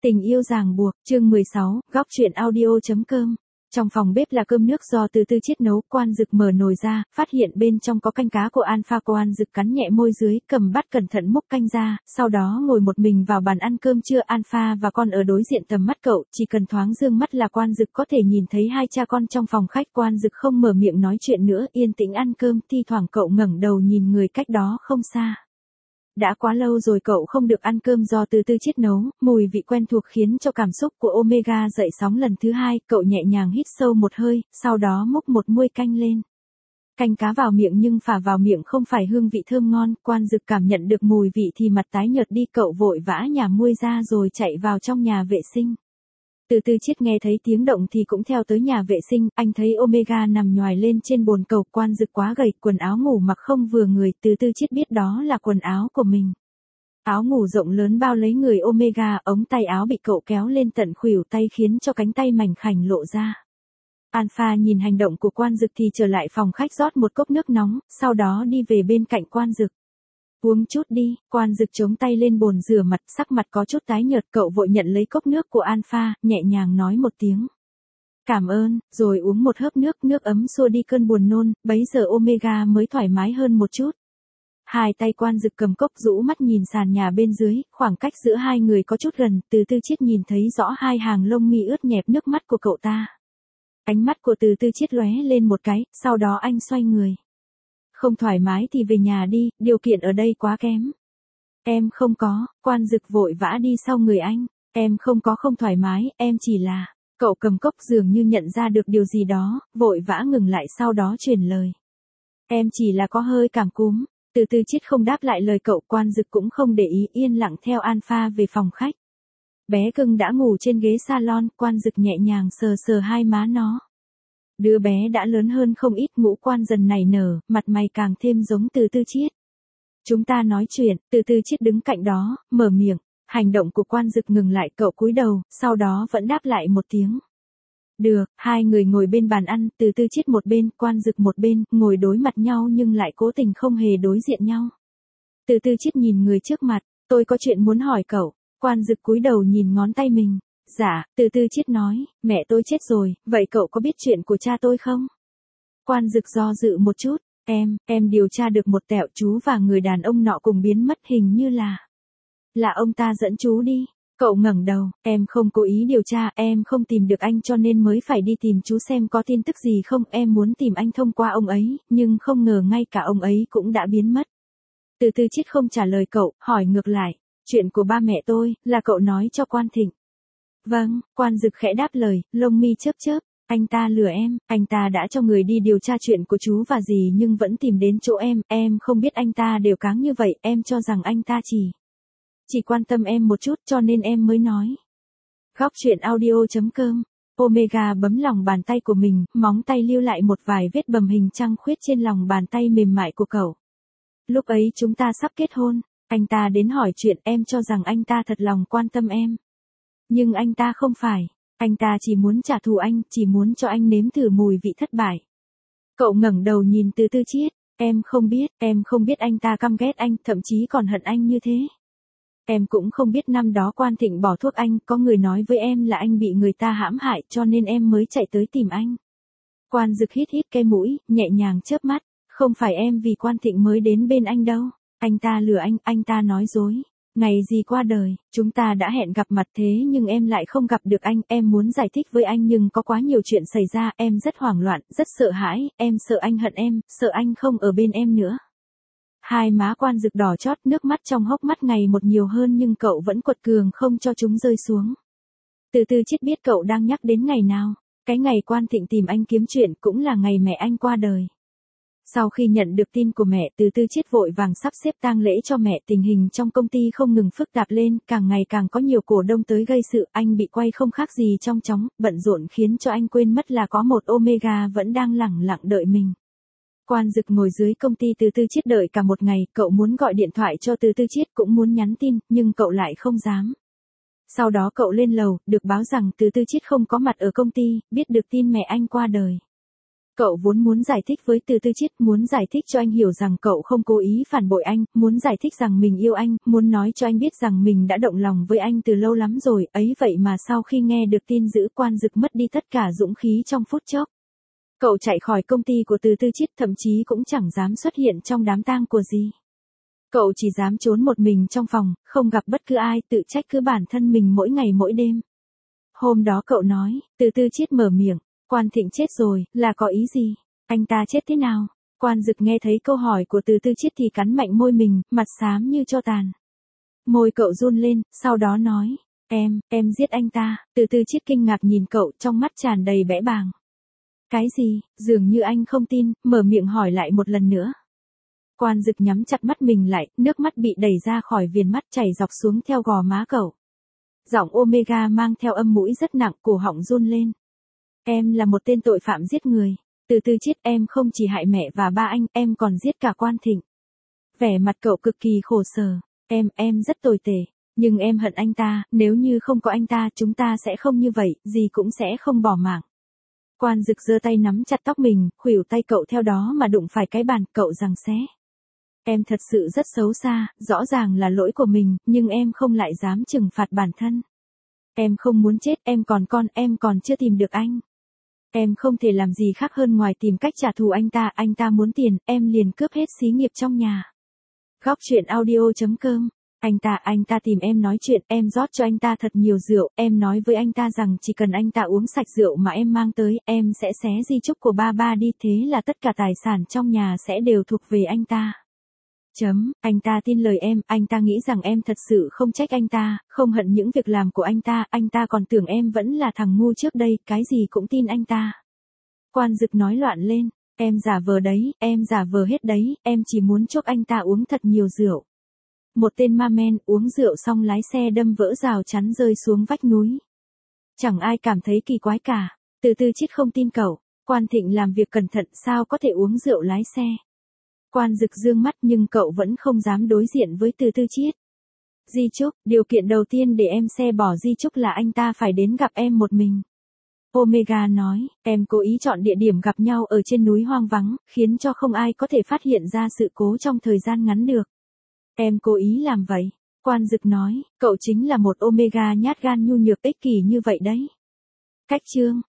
Tình yêu ràng buộc, chương 16, góc truyện audio.com. Trong phòng bếp là cơm nước do Từ Tư Chiết nấu, Quan Dực mở nồi ra, phát hiện bên trong có canh cá của Alpha. Quan Dực cắn nhẹ môi dưới, cầm bát cẩn thận múc canh ra, sau đó ngồi một mình vào bàn ăn cơm trưa. Alpha và con ở đối diện tầm mắt cậu, chỉ cần thoáng dương mắt là Quan Dực có thể nhìn thấy hai cha con trong phòng khách. Quan Dực không mở miệng nói chuyện nữa, yên tĩnh ăn cơm, thi thoảng cậu ngẩng đầu nhìn người cách đó không xa. Đã quá lâu rồi cậu không được ăn cơm do Từ Tư Chiết nấu, mùi vị quen thuộc khiến cho cảm xúc của Omega dậy sóng lần thứ hai. Cậu nhẹ nhàng hít sâu một hơi, sau đó múc một muôi canh lên. Canh cá vào miệng nhưng phả vào miệng không phải hương vị thơm ngon. Quan Dực cảm nhận được mùi vị thì mặt tái nhợt đi, cậu vội vã nhả muôi ra rồi chạy vào trong nhà vệ sinh. Từ Tư Chiết nghe thấy tiếng động thì cũng theo tới nhà vệ sinh, anh thấy Omega nằm nhoài lên trên bồn cầu. Quan Dực quá gầy, quần áo ngủ mặc không vừa người, Từ Tư Chiết biết đó là quần áo của mình. Áo ngủ rộng lớn bao lấy người Omega, ống tay áo bị cậu kéo lên tận khuỷu tay khiến cho cánh tay mảnh khảnh lộ ra. Alpha nhìn hành động của Quan Dực thì trở lại phòng khách rót một cốc nước nóng, sau đó đi về bên cạnh Quan Dực. Uống chút đi. Quan Dực chống tay lên bồn rửa mặt, sắc mặt có chút tái nhợt, cậu vội nhận lấy cốc nước của Alpha, nhẹ nhàng nói một tiếng cảm ơn, rồi uống một hớp nước, nước ấm xua đi cơn buồn nôn, bấy giờ Omega mới thoải mái hơn một chút. Hai tay Quan Dực cầm cốc rũ mắt nhìn sàn nhà bên dưới, khoảng cách giữa hai người có chút gần, Từ Tư Chiết nhìn thấy rõ hai hàng lông mi ướt nhẹp nước mắt của cậu ta. Ánh mắt của Từ Tư Chiết lóe lên một cái, sau đó anh xoay người. Không thoải mái thì về nhà đi, điều kiện ở đây quá kém. Em không có. Quan Dực vội vã đi sau người anh. Em không có không thoải mái, em chỉ là. Cậu cầm cốc dường như nhận ra được điều gì đó, vội vã ngừng lại sau đó truyền lời. Em chỉ là có hơi cảm cúm. Từ Tư Chiết không đáp lại lời cậu. Quan Dực cũng không để ý, yên lặng theo Alpha về phòng khách. Bé cưng đã ngủ trên ghế salon, Quan Dực nhẹ nhàng sờ sờ hai má nó. Đứa bé đã lớn hơn không ít, ngũ quan dần nảy nở, mặt mày càng thêm giống Từ Tư Chiết. Chúng ta nói chuyện. Từ Tư Chiết đứng cạnh đó, mở miệng. Hành động của Quan Dực ngừng lại, cậu cúi đầu, sau đó vẫn đáp lại một tiếng. Được. Hai người ngồi bên bàn ăn, Từ Tư Chiết một bên, Quan Dực một bên, ngồi đối mặt nhau nhưng lại cố tình không hề đối diện nhau. Từ Tư Chiết nhìn người trước mặt, tôi có chuyện muốn hỏi cậu. Quan Dực cúi đầu nhìn ngón tay mình. Dạ. Từ Tư Chiết nói, mẹ tôi chết rồi, vậy cậu có biết chuyện của cha tôi không? Quan Dực do dự một chút, em điều tra được một tẹo chú và người đàn ông nọ cùng biến mất, hình như là ông ta dẫn chú đi. Cậu ngẩng đầu, em không cố ý điều tra, em không tìm được anh cho nên mới phải đi tìm chú xem có tin tức gì không, em muốn tìm anh thông qua ông ấy, nhưng không ngờ ngay cả ông ấy cũng đã biến mất. Từ Tư Chiết không trả lời cậu, hỏi ngược lại, chuyện của ba mẹ tôi, là cậu nói cho Quan Thịnh? Vâng. Quan Dực khẽ đáp lời, lông mi chớp chớp. Anh ta lừa em, anh ta đã cho người đi điều tra chuyện của chú và dì nhưng vẫn tìm đến chỗ em không biết anh ta đều cáng như vậy, em cho rằng anh ta chỉ quan tâm em một chút cho nên em mới nói. Góc truyện audio.com. Omega bấm lòng bàn tay của mình, móng tay lưu lại một vài vết bầm hình trăng khuyết trên lòng bàn tay mềm mại của cậu. Lúc ấy chúng ta sắp kết hôn, anh ta đến hỏi chuyện, em cho rằng anh ta thật lòng quan tâm em. Nhưng anh ta không phải. Anh ta chỉ muốn trả thù anh, chỉ muốn cho anh nếm thử mùi vị thất bại. Cậu ngẩng đầu nhìn Từ Tư Chiết, em không biết anh ta căm ghét anh, thậm chí còn hận anh như thế. Em cũng không biết năm đó Quan Thịnh bỏ thuốc anh, có người nói với em là anh bị người ta hãm hại cho nên em mới chạy tới tìm anh. Quan Dực hít cái mũi, nhẹ nhàng chớp mắt, không phải em vì Quan Thịnh mới đến bên anh đâu, anh ta lừa anh ta nói dối. Ngày gì qua đời, chúng ta đã hẹn gặp mặt thế nhưng em lại không gặp được anh, em muốn giải thích với anh nhưng có quá nhiều chuyện xảy ra, em rất hoảng loạn, rất sợ hãi, em sợ anh hận em, sợ anh không ở bên em nữa. Hai má Quan Dực đỏ chót, nước mắt trong hốc mắt ngày một nhiều hơn nhưng cậu vẫn quật cường không cho chúng rơi xuống. Từ Tư Chiết biết cậu đang nhắc đến ngày nào, cái ngày Quan Thịnh tìm anh kiếm chuyện cũng là ngày mẹ anh qua đời. Sau khi nhận được tin của mẹ, Từ Tư Chiết vội vàng sắp xếp tang lễ cho mẹ, tình hình trong công ty không ngừng phức tạp lên, càng ngày càng có nhiều cổ đông tới gây sự, anh bị quay không khác gì trong chóng, bận rộn khiến cho anh quên mất là có một Omega vẫn đang lẳng lặng đợi mình. Quan Dực ngồi dưới công ty Từ Tư Chiết đợi cả một ngày, cậu muốn gọi điện thoại cho Từ Tư Chiết cũng muốn nhắn tin, nhưng cậu lại không dám. Sau đó cậu lên lầu, được báo rằng Từ Tư Chiết không có mặt ở công ty, biết được tin mẹ anh qua đời. Cậu vốn muốn giải thích với Từ Tư Chiết, muốn giải thích cho anh hiểu rằng cậu không cố ý phản bội anh, muốn giải thích rằng mình yêu anh, muốn nói cho anh biết rằng mình đã động lòng với anh từ lâu lắm rồi, ấy vậy mà sau khi nghe được tin Dữ Quan Dực mất đi tất cả dũng khí trong phút chốc. Cậu chạy khỏi công ty của Từ Tư Chiết, thậm chí cũng chẳng dám xuất hiện trong đám tang của dì. Cậu chỉ dám trốn một mình trong phòng, không gặp bất cứ ai, tự trách cứ bản thân mình mỗi ngày mỗi đêm. Hôm đó cậu nói, Từ Tư Chiết mở miệng, Quan Thịnh chết rồi, là có ý gì? Anh ta chết thế nào? Quan Dực nghe thấy câu hỏi của Từ Tư Chiết thì cắn mạnh môi mình, mặt xám như tro tàn. Môi cậu run lên, sau đó nói, em giết anh ta. Từ Tư Chiết kinh ngạc nhìn cậu, trong mắt tràn đầy bẽ bàng. Cái gì? Dường như anh không tin, mở miệng hỏi lại một lần nữa. Quan Dực nhắm chặt mắt mình lại, nước mắt bị đẩy ra khỏi viền mắt chảy dọc xuống theo gò má cậu. Giọng Omega mang theo âm mũi rất nặng, cổ họng run lên. Em là một tên tội phạm giết người. Từ Tư Chiết, em không chỉ hại mẹ và ba anh, em còn giết cả Quan Thịnh. Vẻ mặt cậu cực kỳ khổ sở. Em rất tồi tệ. Nhưng em hận anh ta, nếu như không có anh ta chúng ta sẽ không như vậy, dì cũng sẽ không bỏ mạng. Quan Dực giơ tay nắm chặt tóc mình, khuỷu tay cậu theo đó mà đụng phải cái bàn, cậu giằng xé. Em thật sự rất xấu xa, rõ ràng là lỗi của mình, nhưng em không lại dám trừng phạt bản thân. Em không muốn chết, em còn chưa tìm được anh. Em không thể làm gì khác hơn ngoài tìm cách trả thù anh ta muốn tiền, em liền cướp hết xí nghiệp trong nhà. Góc truyện audio.com. Anh ta tìm em nói chuyện, em rót cho anh ta thật nhiều rượu, em nói với anh ta rằng chỉ cần anh ta uống sạch rượu mà em mang tới, em sẽ xé di chúc của ba đi, thế là tất cả tài sản trong nhà sẽ đều thuộc về anh ta. Anh ta tin lời em, anh ta nghĩ rằng em thật sự không trách anh ta, không hận những việc làm của anh ta còn tưởng em vẫn là thằng ngu trước đây, cái gì cũng tin anh ta. Quan Dực nói loạn lên, em giả vờ đấy, em giả vờ hết đấy, em chỉ muốn chúc anh ta uống thật nhiều rượu. Một tên ma men uống rượu xong lái xe đâm vỡ rào chắn rơi xuống vách núi. Chẳng ai cảm thấy kỳ quái cả. Từ Tư Chiết không tin cậu, Quan Thịnh làm việc cẩn thận sao có thể uống rượu lái xe. Quan Dực dương mắt nhưng cậu vẫn không dám đối diện với Từ Tư Chiết. Di chúc, điều kiện đầu tiên để em xe bỏ di chúc là anh ta phải đến gặp em một mình. Omega nói, em cố ý chọn địa điểm gặp nhau ở trên núi hoang vắng, khiến cho không ai có thể phát hiện ra sự cố trong thời gian ngắn được. Em cố ý làm vậy. Quan Dực nói, cậu chính là một Omega nhát gan nhu nhược ích kỷ như vậy đấy. Cách chương.